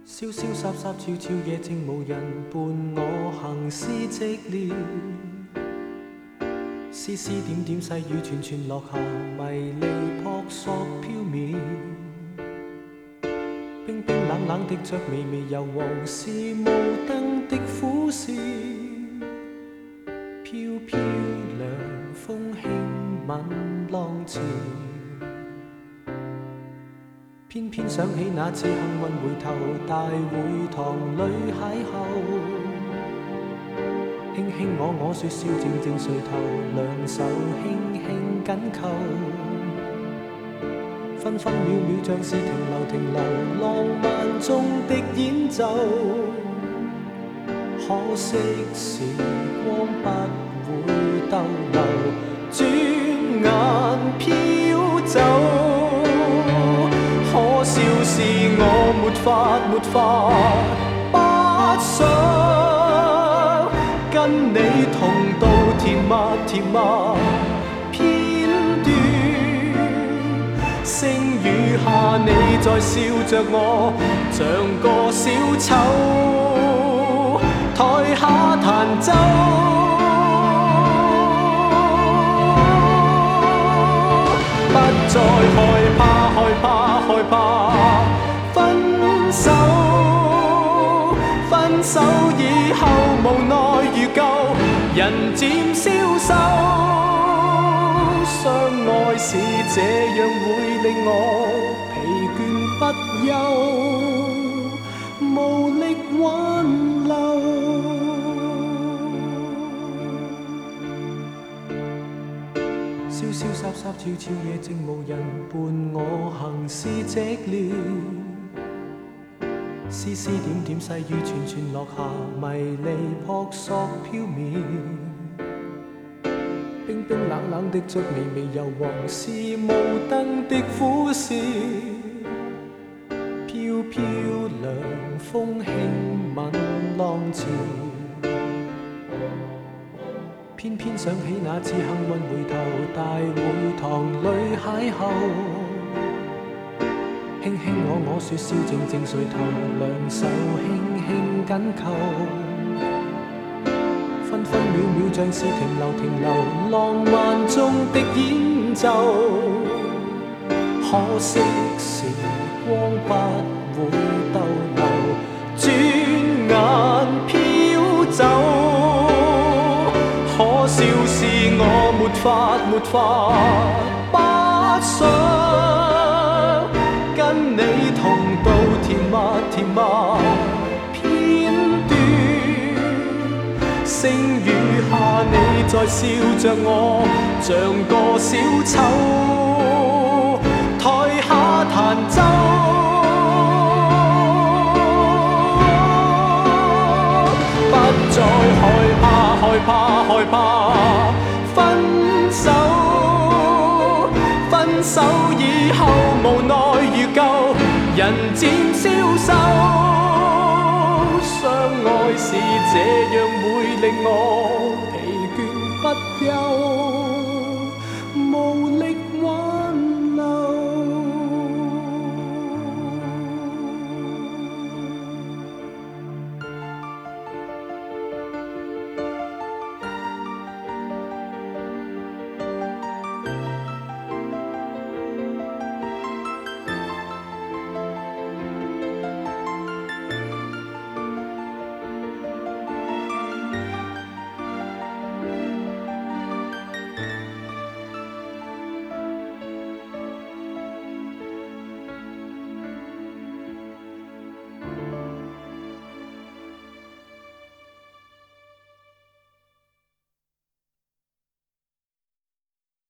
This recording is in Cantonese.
潇潇洒洒，悄悄夜靜無人伴我行屍寂寥，絲絲點點細雨串串落下，迷離撲朔飄渺。冰冰冷冷的着微微柔黃，是無燈的苦笑。飄飄涼風輕吻浪潮。偏偏想起那次幸運回頭，大會堂裏邂逅，輕輕我說笑，靜靜垂頭，兩手輕輕緊扣，分分秒秒像是停留停留，浪漫中的演奏。可惜時光不會逗留，轉眼飄走。可笑是我沒法不想跟你同度甜蜜片段，星雨下你在笑着我，像個小丑台下彈奏。不再害怕分手，分手以後無奈如舊，人漸消瘦。相愛是這樣會令我疲倦不休，無力挽留。瀟瀟灑灑，悄悄夜靜無人伴我行屍寂寥，絲絲點點細雨串串落下，迷離撲朔飄渺。冰冰冷冷的着微微柔黃，是無燈的苦笑。飄飄涼風輕吻浪潮。偏偏想起那次幸運回頭，大會堂裏邂逅，輕輕我說笑，靜靜垂頭，兩手輕輕緊扣，分分秒秒像是停留，浪漫中的演奏。可惜時光不會逗留，轉眼飄走。可笑是我沒法不想跟你同度甜蜜片段，星雨下你在笑着我，像個小丑台下彈奏。不再害怕分手，分手以後無奈如舊，人漸消瘦。相愛是這樣會令我疲倦不休。